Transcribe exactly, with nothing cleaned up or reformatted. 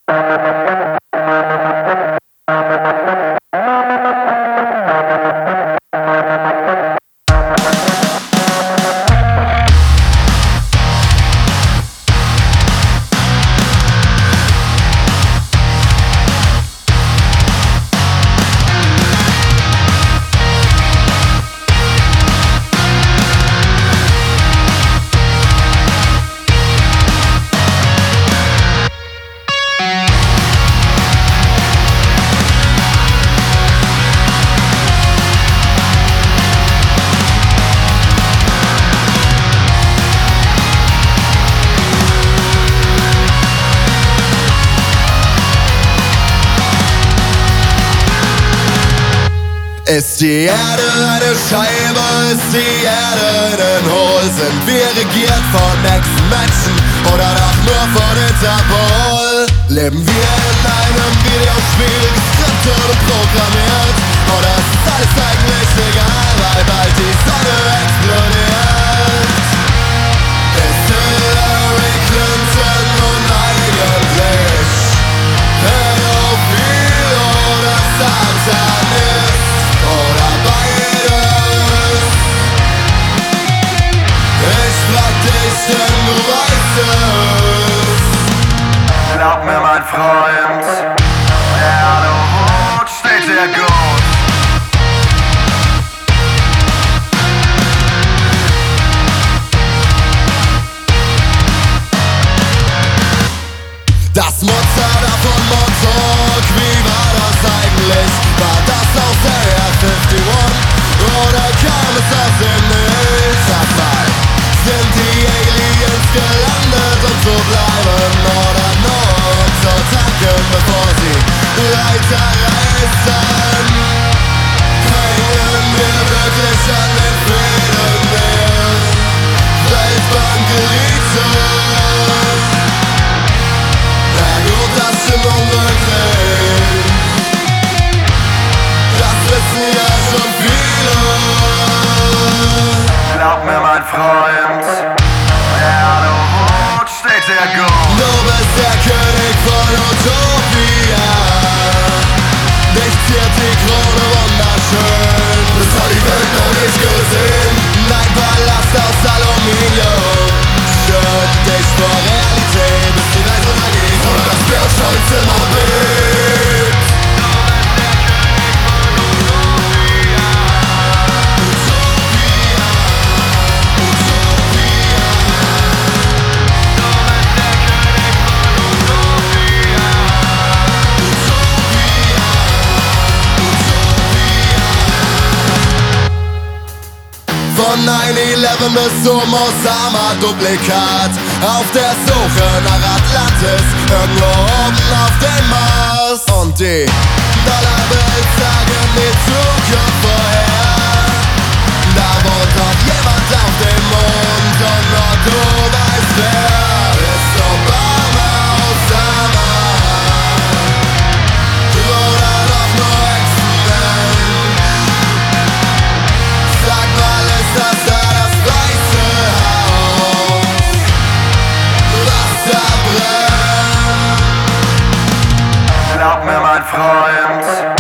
Ist die Erde eine Scheibe, ist die Erde ein Hohl? Sind wir regiert von Ex-Menschen oder doch nur von Interpol? Leben wir in einem Videospiel, geskriptet und programmiert? Oder ist alles eigentlich egal, weil bald die Sonne explodiert? Ist Hillary Clinton nun eigentlich pädophil oder Satanist? Oder beides? Ich frag dich, denn du weißt es. Glaub mir, mein Freund, der Erde Rot steht dir gut. Das Monster da von Montauk, wie war das eigentlich? War das aus Area einundfünfzig oder kam es aus dem Nichts? Abfall. Sind die Aliens gelandet und so bleiben oder nur um zu tanken, bevor sie weiterreisen? Hängen wir wirklich an den Fäden der Weltbank-Elite? Na gut, das stimmt unmöglich. Das wissen ja schon viele. Glaub mir, mein Freund, der Erde Rot steht dir gut. Du bist der König von Utopia. Dich ziert die Krone wunderschön. Das hat die Welt noch nicht gesehen. Dein Palast aus Aluminium stört dich vor Realität. Bis die Welt untergeht oder das Bergstolz im Orbit. Von nine eleven bis zum Osama-Duplikat. Auf der Suche nach Atlantis, irgendwo oben auf dem Mars. Und die Dollarbills sagen die Zukunft vorher. Da wohnt doch jemand auf dem Mond und nur du weißt wer. Ist Obama, Osama oder doch nur Exzellent? Sag mal, ist das da das Weiße Haus, was da brennt? Glaub mir, mein Freund,